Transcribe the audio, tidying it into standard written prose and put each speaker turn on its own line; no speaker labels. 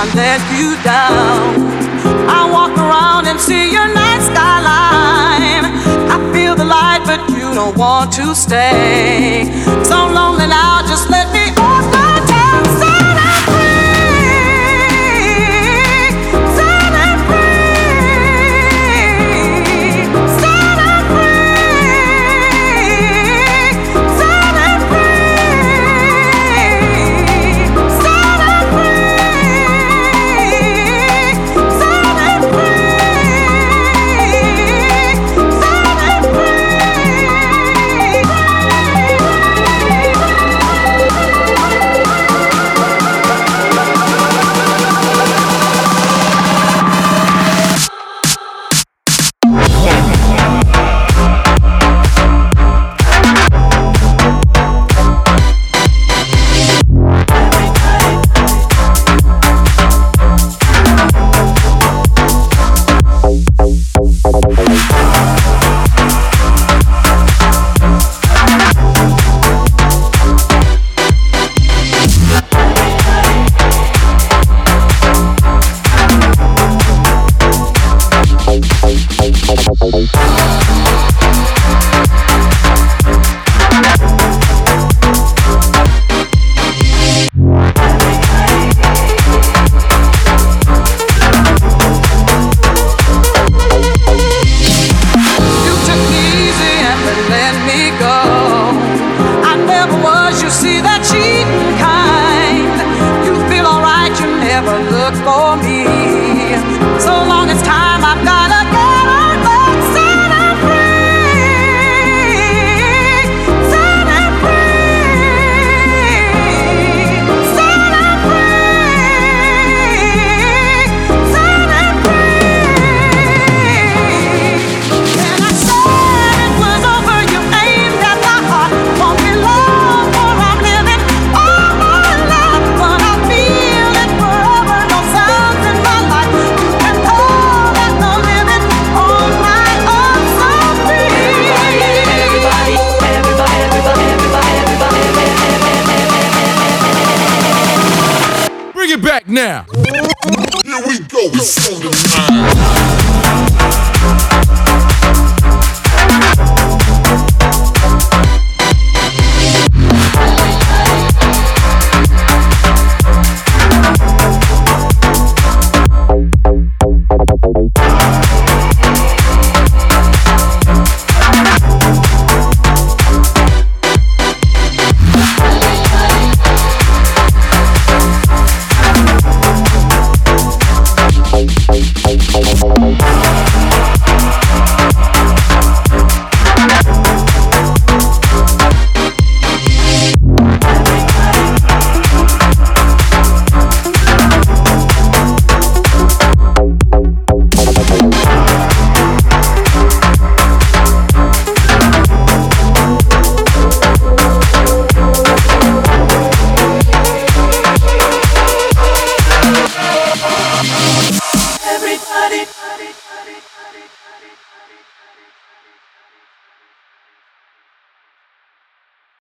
let you down. I walk around and see your night skyline. I feel the light, but you don't want to stay. So lonely now, just let me off the town. Set it free, set it free, set it free, set it free, set it free, set it look for me. So long as time, I've gotta get on back. Set it free, set it free, set it free, set it free. And I said it was over, you aimed at my heart. Won't be long, for I'm living all my life, but I feel it forever. No sounds in my life. You can call that no limit on my own. So free. Everybody, everybody, everybody, everybody, everybody.
Bring it back now.
Here we go, it's on the line.